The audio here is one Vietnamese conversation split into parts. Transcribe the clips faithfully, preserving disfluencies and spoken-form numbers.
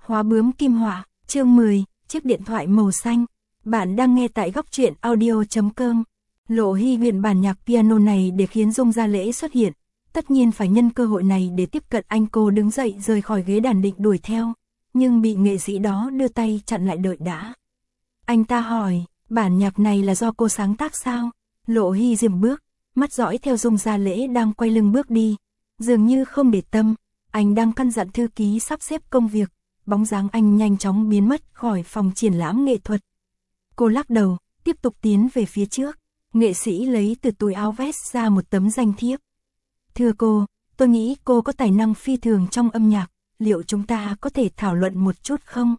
Khóa bướm kim họa, chương mười, chiếc điện thoại màu xanh. Bạn đang nghe tại góc truyện audio chấm com. Lộ Hy luyện bản nhạc piano này để khiến Dung Gia Lễ xuất hiện. Tất nhiên phải nhân cơ hội này để tiếp cận anh. Cô đứng dậy rời khỏi ghế đàn định đuổi theo, nhưng bị nghệ sĩ đó đưa tay chặn lại. Đợi đã. Anh ta hỏi, bản nhạc này là do cô sáng tác sao? Lộ Hy dừng bước, mắt dõi theo Dung Gia Lễ đang quay lưng bước đi, dường như không để tâm. Anh đang căn dặn thư ký sắp xếp công việc. Bóng dáng anh nhanh chóng biến mất khỏi phòng triển lãm nghệ thuật. Cô lắc đầu, tiếp tục tiến về phía trước. Nghệ sĩ lấy từ túi áo vest ra một tấm danh thiếp. Thưa cô, tôi nghĩ cô có tài năng phi thường trong âm nhạc, liệu chúng ta có thể thảo luận một chút không?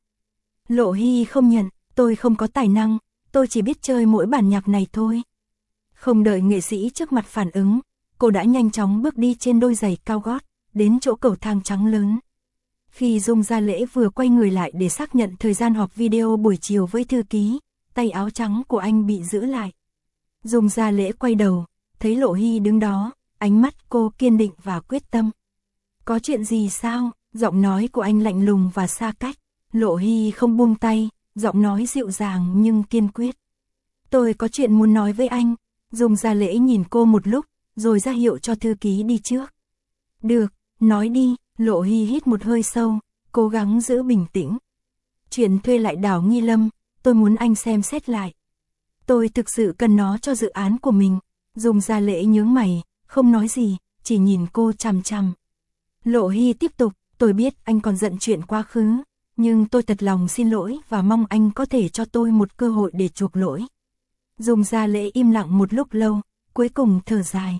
Lộ Hy không nhận, tôi không có tài năng, tôi chỉ biết chơi mỗi bản nhạc này thôi. Không đợi nghệ sĩ trước mặt phản ứng, cô đã nhanh chóng bước đi trên đôi giày cao gót, đến chỗ cầu thang trắng lớn. Khi Dung Gia Lễ vừa quay người lại để xác nhận thời gian họp video buổi chiều với thư ký, tay áo trắng của anh bị giữ lại. Dung Gia Lễ quay đầu, thấy Lộ Hy đứng đó, ánh mắt cô kiên định và quyết tâm. Có chuyện gì sao? Giọng nói của anh lạnh lùng và xa cách. Lộ Hy không buông tay, giọng nói dịu dàng nhưng kiên quyết. Tôi có chuyện muốn nói với anh. Dung Gia Lễ nhìn cô một lúc, rồi ra hiệu cho thư ký đi trước. Được, nói đi. Lộ Hy hít một hơi sâu, cố gắng giữ bình tĩnh. Chuyện thuê lại đảo Nghi Lâm, tôi muốn anh xem xét lại. Tôi thực sự cần nó cho dự án của mình. Dung Gia Lễ nhướng mày, không nói gì, chỉ nhìn cô chằm chằm. Lộ Hy tiếp tục, tôi biết anh còn giận chuyện quá khứ, nhưng tôi thật lòng xin lỗi và mong anh có thể cho tôi một cơ hội để chuộc lỗi. Dung Gia Lễ im lặng một lúc lâu, cuối cùng thở dài.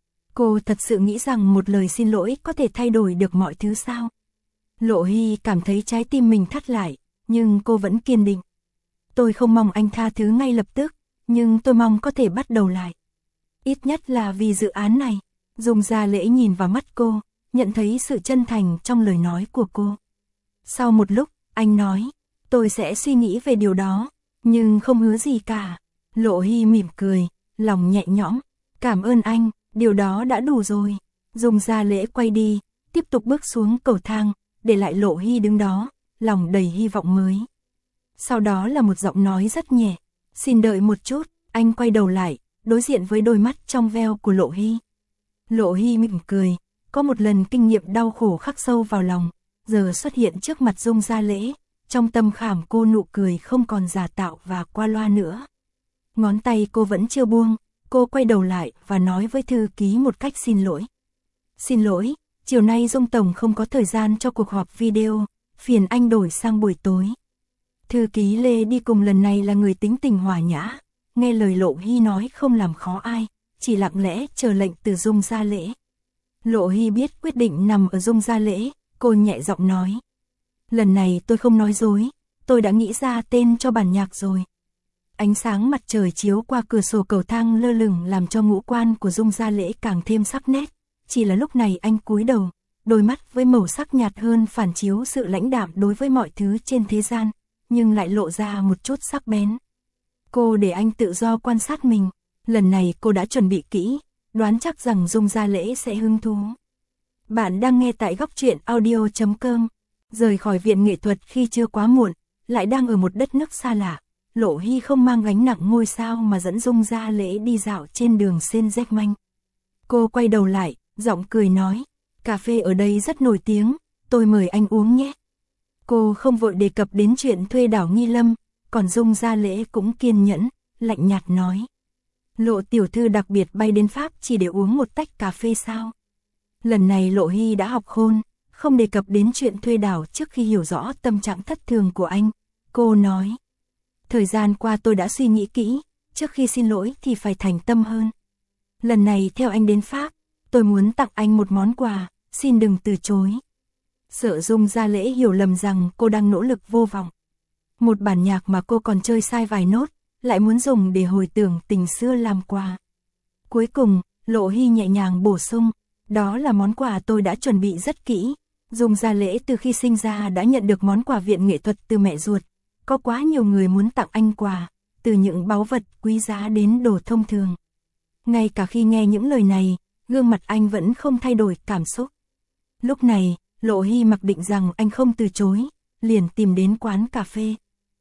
Cô thật sự nghĩ rằng một lời xin lỗi có thể thay đổi được mọi thứ sao? Lộ Hy cảm thấy trái tim mình thắt lại, nhưng cô vẫn kiên định. Tôi không mong anh tha thứ ngay lập tức, nhưng tôi mong có thể bắt đầu lại. Ít nhất là vì dự án này. Dung Gia Lễ nhìn vào mắt cô, nhận thấy sự chân thành trong lời nói của cô. Sau một lúc, anh nói, tôi sẽ suy nghĩ về điều đó, nhưng không hứa gì cả. Lộ Hy mỉm cười, lòng nhẹ nhõm, cảm ơn anh. Điều đó đã đủ rồi. Dung Gia Lễ quay đi, tiếp tục bước xuống cầu thang, để lại Lộ Hy đứng đó, lòng đầy hy vọng mới. Sau đó là một giọng nói rất nhẹ. Xin đợi một chút. Anh quay đầu lại, đối diện với đôi mắt trong veo của Lộ Hy. Lộ Hy mỉm cười, có một lần kinh nghiệm đau khổ khắc sâu vào lòng, giờ xuất hiện trước mặt Dung Gia Lễ. Trong tâm khảm cô nụ cười không còn giả tạo và qua loa nữa. Ngón tay cô vẫn chưa buông. Cô quay đầu lại và nói với thư ký một cách xin lỗi. Xin lỗi, chiều nay Dung Tổng không có thời gian cho cuộc họp video, phiền anh đổi sang buổi tối. Thư ký Lê đi cùng lần này là người tính tình hòa nhã, nghe lời Lộ Hy nói không làm khó ai, chỉ lặng lẽ chờ lệnh từ Dung Gia Lễ. Lộ Hy biết quyết định nằm ở Dung Gia Lễ, cô nhẹ giọng nói. Lần này tôi không nói dối, tôi đã nghĩ ra tên cho bản nhạc rồi. Ánh sáng mặt trời chiếu qua cửa sổ cầu thang lơ lửng làm cho ngũ quan của Dung Gia Lễ càng thêm sắc nét. Chỉ là lúc này anh cúi đầu, đôi mắt với màu sắc nhạt hơn phản chiếu sự lãnh đạm đối với mọi thứ trên thế gian, nhưng lại lộ ra một chút sắc bén. Cô để anh tự do quan sát mình. Lần này cô đã chuẩn bị kỹ, đoán chắc rằng Dung Gia Lễ sẽ hứng thú. Bạn đang nghe tại góc truyện audio chấm com. Rời khỏi viện nghệ thuật khi chưa quá muộn, lại đang ở một đất nước xa lạ. Lộ Hy không mang gánh nặng ngôi sao mà dẫn Dung Gia Lễ đi dạo trên đường Saint-Germain. Cô quay đầu lại, giọng cười nói, cà phê ở đây rất nổi tiếng, tôi mời anh uống nhé. Cô không vội đề cập đến chuyện thuê đảo Nghi Lâm, còn Dung Gia Lễ cũng kiên nhẫn, lạnh nhạt nói. Lộ tiểu thư đặc biệt bay đến Pháp chỉ để uống một tách cà phê sao? Lần này Lộ Hy đã học khôn, không đề cập đến chuyện thuê đảo trước khi hiểu rõ tâm trạng thất thường của anh. Cô nói. Thời gian qua tôi đã suy nghĩ kỹ, trước khi xin lỗi thì phải thành tâm hơn. Lần này theo anh đến Pháp, tôi muốn tặng anh một món quà, xin đừng từ chối. Sợ Dung Gia Lễ hiểu lầm rằng cô đang nỗ lực vô vọng. Một bản nhạc mà cô còn chơi sai vài nốt, lại muốn dùng để hồi tưởng tình xưa làm quà. Cuối cùng, Lộ Hy nhẹ nhàng bổ sung, đó là món quà tôi đã chuẩn bị rất kỹ. Dung Gia Lễ từ khi sinh ra đã nhận được món quà viện nghệ thuật từ mẹ ruột. Có quá nhiều người muốn tặng anh quà, từ những báu vật quý giá đến đồ thông thường. Ngay cả khi nghe những lời này, gương mặt anh vẫn không thay đổi cảm xúc. Lúc này, Lộ Hy mặc định rằng anh không từ chối, liền tìm đến quán cà phê.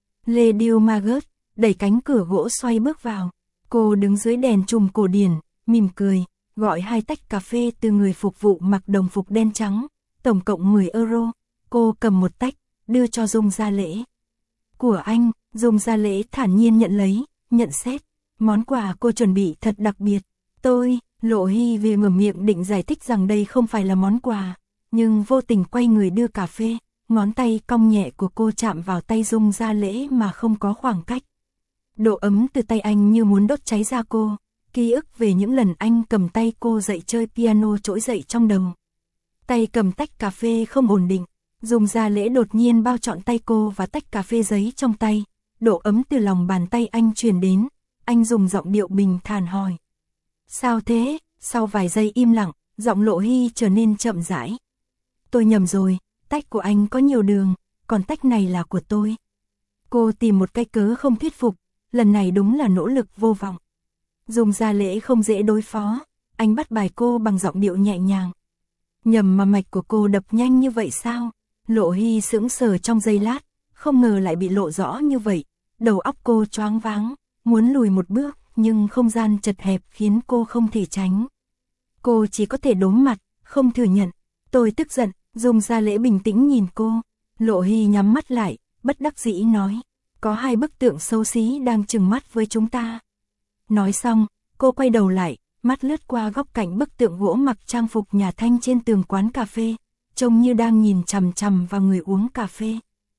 Lady Margaret đẩy cánh cửa gỗ xoay bước vào. Cô đứng dưới đèn chùm cổ điển, mỉm cười, gọi hai tách cà phê từ người phục vụ mặc đồng phục đen trắng, tổng cộng mười euro. Cô cầm một tách, đưa cho Dung Gia Lễ. Của anh, Dung Gia Lễ thản nhiên nhận lấy, nhận xét. Món quà cô chuẩn bị thật đặc biệt. Tôi, Lộ Hy vì mở miệng định giải thích rằng đây không phải là món quà, nhưng vô tình quay người đưa cà phê, ngón tay cong nhẹ của cô chạm vào tay Dung Gia Lễ mà không có khoảng cách. Độ ấm từ tay anh như muốn đốt cháy da cô, ký ức về những lần anh cầm tay cô dạy chơi piano trỗi dậy trong đầu. Tay cầm tách cà phê không ổn định, Dung Gia Lễ đột nhiên bao trọn tay cô và tách cà phê giấy trong tay, độ ấm từ lòng bàn tay anh truyền đến, anh dùng giọng điệu bình thản hỏi. Sao thế? Sau vài giây im lặng, giọng Lộ Hy trở nên chậm rãi. Tôi nhầm rồi, tách của anh có nhiều đường, còn tách này là của tôi. Cô tìm một cái cớ không thuyết phục, lần này đúng là nỗ lực vô vọng. Dung Gia Lễ không dễ đối phó, anh bắt bài cô bằng giọng điệu nhẹ nhàng. Nhầm mà mạch của cô đập nhanh như vậy sao? Lộ Hy sững sờ trong giây lát, không ngờ lại bị lộ rõ như vậy. Đầu óc cô choáng váng, muốn lùi một bước, nhưng không gian chật hẹp khiến cô không thể tránh. Cô chỉ có thể đốm mặt, không thừa nhận. Tôi tức giận, Dung Gia Lễ bình tĩnh nhìn cô. Lộ Hy nhắm mắt lại, bất đắc dĩ nói. Có hai bức tượng xấu xí đang trừng mắt với chúng ta. Nói xong, cô quay đầu lại, mắt lướt qua góc cạnh bức tượng gỗ mặc trang phục nhà Thanh trên tường quán cà phê, trông như đang nhìn chằm chằm vào người uống cà phê.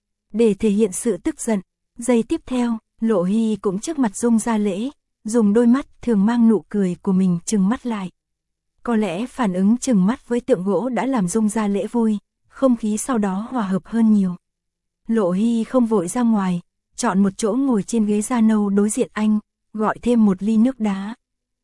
Để thể hiện sự tức giận, giây tiếp theo, Lộ Hy cũng trước mặt Dung Gia Lễ, dùng đôi mắt thường mang nụ cười của mình trừng mắt lại. Có lẽ phản ứng trừng mắt với tượng gỗ đã làm Dung Gia Lễ vui, không khí sau đó hòa hợp hơn nhiều. Lộ Hy không vội ra ngoài, chọn một chỗ ngồi trên ghế da nâu đối diện anh, gọi thêm một ly nước đá.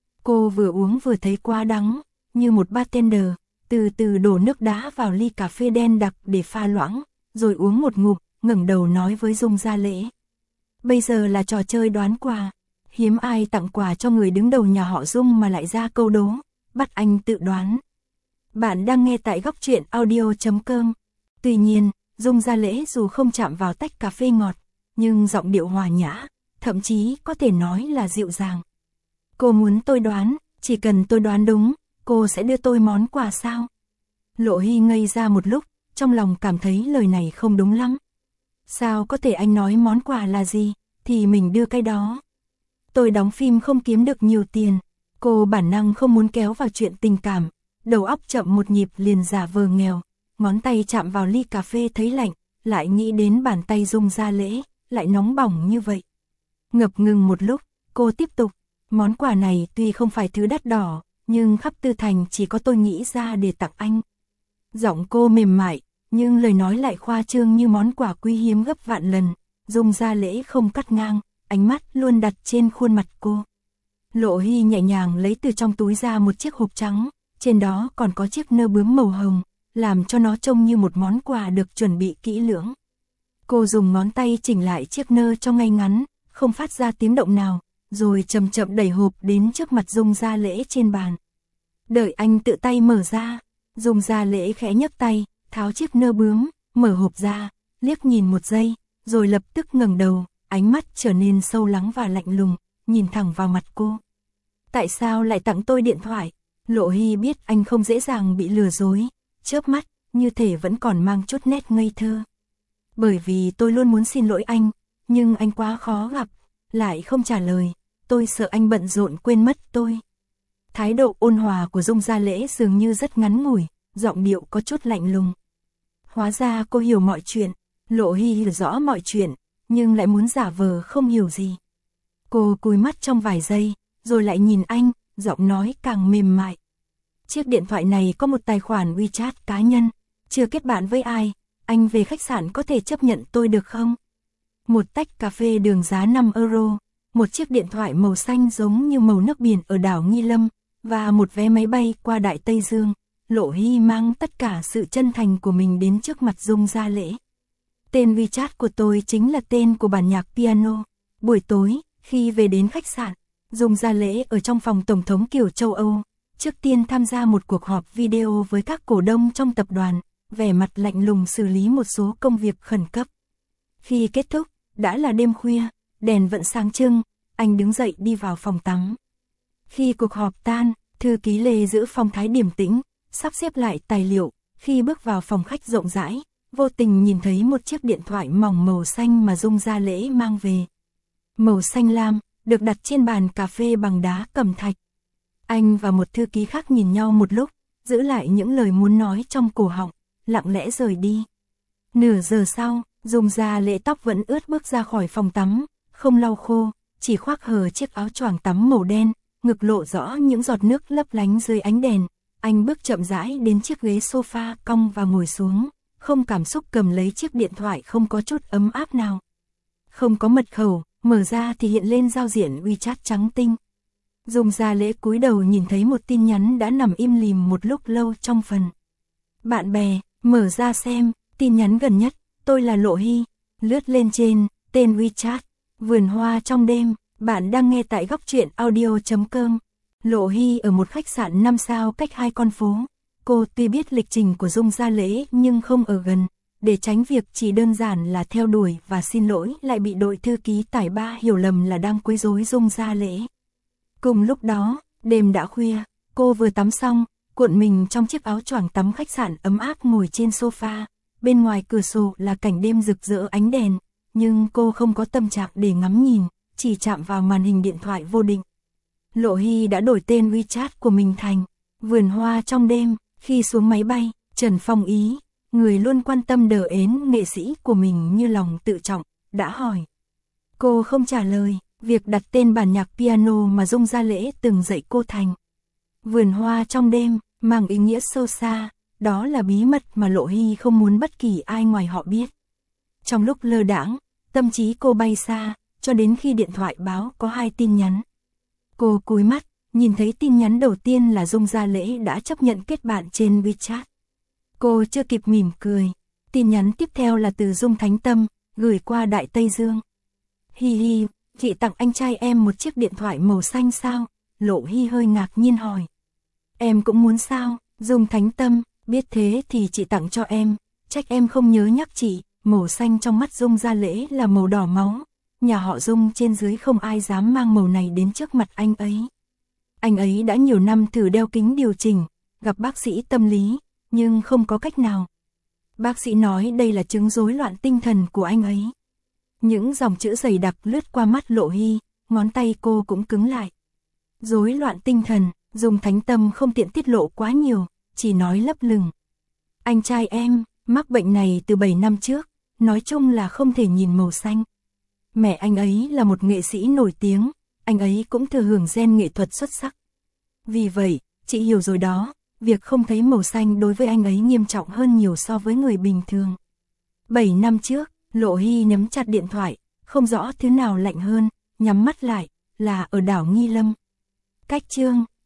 Cô vừa uống vừa thấy quá đắng, như một bartender, từ từ đổ nước đá vào ly cà phê đen đặc để pha loãng, rồi uống một ngụm, ngẩng đầu nói với Dung Gia Lễ. Bây giờ là trò chơi đoán quà, hiếm ai tặng quà cho người đứng đầu nhà họ Dung mà lại ra câu đố, bắt anh tự đoán. Bạn đang nghe tại góc truyện audio chấm com. Tuy nhiên, Dung Gia Lễ dù không chạm vào tách cà phê ngọt, nhưng giọng điệu hòa nhã, thậm chí có thể nói là dịu dàng. Cô muốn tôi đoán, chỉ cần tôi đoán đúng, cô sẽ đưa tôi món quà sao? Lộ Hy ngây ra một lúc, trong lòng cảm thấy lời này không đúng lắm. Sao có thể anh nói món quà là gì, thì mình đưa cái đó. Tôi đóng phim không kiếm được nhiều tiền, cô bản năng không muốn kéo vào chuyện tình cảm, đầu óc chậm một nhịp liền giả vờ nghèo, ngón tay chạm vào ly cà phê thấy lạnh, lại nghĩ đến bàn tay Dung Gia Lễ, lại nóng bỏng như vậy. Ngập ngừng một lúc, cô tiếp tục, món quà này tuy không phải thứ đắt đỏ, nhưng khắp Tư Thành chỉ có tôi nghĩ ra để tặng anh. Giọng cô mềm mại, nhưng lời nói lại khoa trương như món quà quý hiếm gấp vạn lần. Dung Gia Lễ không cắt ngang, ánh mắt luôn đặt trên khuôn mặt cô. Lộ Hy nhẹ nhàng lấy từ trong túi ra một chiếc hộp trắng, trên đó còn có chiếc nơ bướm màu hồng, làm cho nó trông như một món quà được chuẩn bị kỹ lưỡng. Cô dùng ngón tay chỉnh lại chiếc nơ cho ngay ngắn, không phát ra tiếng động nào, rồi chậm chậm đẩy hộp đến trước mặt Dung Gia Lễ trên bàn. Đợi anh tự tay mở ra, Dung Gia Lễ khẽ nhấc tay, tháo chiếc nơ bướm, mở hộp ra, liếc nhìn một giây, rồi lập tức ngẩng đầu, ánh mắt trở nên sâu lắng và lạnh lùng, nhìn thẳng vào mặt cô. Tại sao lại tặng tôi điện thoại? Lộ Hy biết anh không dễ dàng bị lừa dối, chớp mắt, như thể vẫn còn mang chút nét ngây thơ. Bởi vì tôi luôn muốn xin lỗi anh, nhưng anh quá khó gặp, lại không trả lời, tôi sợ anh bận rộn quên mất tôi. Thái độ ôn hòa của Dung Gia Lễ dường như rất ngắn ngủi, giọng điệu có chút lạnh lùng. Hóa ra cô hiểu mọi chuyện, Lộ Hy hiểu rõ mọi chuyện, nhưng lại muốn giả vờ không hiểu gì. Cô cúi mắt trong vài giây, rồi lại nhìn anh, giọng nói càng mềm mại. Chiếc điện thoại này có một tài khoản WeChat cá nhân, chưa kết bạn với ai, anh về khách sạn có thể chấp nhận tôi được không? Một tách cà phê đường giá năm euro, một chiếc điện thoại màu xanh giống như màu nước biển ở đảo Nghi Lâm, và một vé máy bay qua Đại Tây Dương. Lộ Hy mang tất cả sự chân thành của mình đến trước mặt Dung Gia Lễ. Tên WeChat của tôi chính là tên của bản nhạc piano. Buổi tối, khi về đến khách sạn, Dung Gia Lễ ở trong phòng Tổng thống kiểu châu Âu, trước tiên tham gia một cuộc họp video với các cổ đông trong tập đoàn, vẻ mặt lạnh lùng xử lý một số công việc khẩn cấp. Khi kết thúc, đã là đêm khuya, đèn vẫn sáng trưng, anh đứng dậy đi vào phòng tắm. Khi cuộc họp tan, thư ký Lê giữ phong thái điềm tĩnh, sắp xếp lại tài liệu, khi bước vào phòng khách rộng rãi, vô tình nhìn thấy một chiếc điện thoại mỏng màu xanh mà Dung Gia Lễ mang về. Màu xanh lam, được đặt trên bàn cà phê bằng đá cẩm thạch. Anh và một thư ký khác nhìn nhau một lúc, giữ lại những lời muốn nói trong cổ họng, lặng lẽ rời đi. Nửa giờ sau, Dung Gia Lễ tóc vẫn ướt bước ra khỏi phòng tắm, không lau khô, chỉ khoác hở chiếc áo choàng tắm màu đen, ngực lộ rõ những giọt nước lấp lánh dưới ánh đèn. Anh bước chậm rãi đến chiếc ghế sofa cong và ngồi xuống, không cảm xúc cầm lấy chiếc điện thoại không có chút ấm áp nào. Không có mật khẩu, mở ra thì hiện lên giao diện WeChat trắng tinh. Dung Gia Lễ cúi đầu nhìn thấy một tin nhắn đã nằm im lìm một lúc lâu trong phần bạn bè, mở ra xem, tin nhắn gần nhất, tôi là Lộ Hy, lướt lên trên, tên WeChat, vườn hoa trong đêm, bạn đang nghe tại góc truyện audio chấm com. Lộ Hy ở một khách sạn năm sao cách hai con phố. Cô tuy biết lịch trình của Dung Gia Lễ nhưng không ở gần, để tránh việc chỉ đơn giản là theo đuổi và xin lỗi lại bị đội thư ký Tải Ba hiểu lầm là đang quấy rối Dung Gia Lễ. Cùng lúc đó, đêm đã khuya, cô vừa tắm xong, cuộn mình trong chiếc áo choàng tắm khách sạn ấm áp ngồi trên sofa, bên ngoài cửa sổ là cảnh đêm rực rỡ ánh đèn, nhưng cô không có tâm trạng để ngắm nhìn, chỉ chạm vào màn hình điện thoại vô định. Lộ Hy đã đổi tên WeChat của mình thành Vườn Hoa Trong Đêm. Khi xuống máy bay, Trần Phong Ý, người luôn quan tâm đờ ến nghệ sĩ của mình như lòng tự trọng, đã hỏi. Cô không trả lời, việc đặt tên bản nhạc piano mà Dung Gia Lễ từng dạy cô thành Vườn Hoa Trong Đêm, mang ý nghĩa sâu xa, đó là bí mật mà Lộ Hy không muốn bất kỳ ai ngoài họ biết. Trong lúc lơ đãng, tâm trí cô bay xa, cho đến khi điện thoại báo có hai tin nhắn. Cô cúi mắt, nhìn thấy tin nhắn đầu tiên là Dung Gia Lễ đã chấp nhận kết bạn trên WeChat. Cô chưa kịp mỉm cười, tin nhắn tiếp theo là từ Dung Thánh Tâm, gửi qua Đại Tây Dương. Hi hi, chị tặng anh trai em một chiếc điện thoại màu xanh sao? Lộ Hy hơi ngạc nhiên hỏi. Em cũng muốn sao? Dung Thánh Tâm, biết thế thì chị tặng cho em, trách em không nhớ nhắc chị, màu xanh trong mắt Dung Gia Lễ là màu đỏ máu. Nhà họ Dung trên dưới không ai dám mang màu này đến trước mặt anh ấy. Anh ấy đã nhiều năm thử đeo kính điều chỉnh, gặp bác sĩ tâm lý, nhưng không có cách nào. Bác sĩ nói đây là chứng rối loạn tinh thần của anh ấy. Những dòng chữ dày đặc lướt qua mắt Lộ Hy, ngón tay cô cũng cứng lại. Rối loạn tinh thần, Dung Thánh Tâm không tiện tiết lộ quá nhiều, chỉ nói lấp lửng. Anh trai em, mắc bệnh này từ bảy năm trước, nói chung là không thể nhìn màu xanh. Mẹ anh ấy là một nghệ sĩ nổi tiếng, anh ấy cũng thừa hưởng gen nghệ thuật xuất sắc. Vì vậy, chị hiểu rồi đó, việc không thấy màu xanh đối với anh ấy nghiêm trọng hơn nhiều so với người bình thường. bảy năm trước, Lộ Hy nắm chặt điện thoại, không rõ thứ nào lạnh hơn, nhắm mắt lại, là ở đảo Nghi Lâm. Cách chương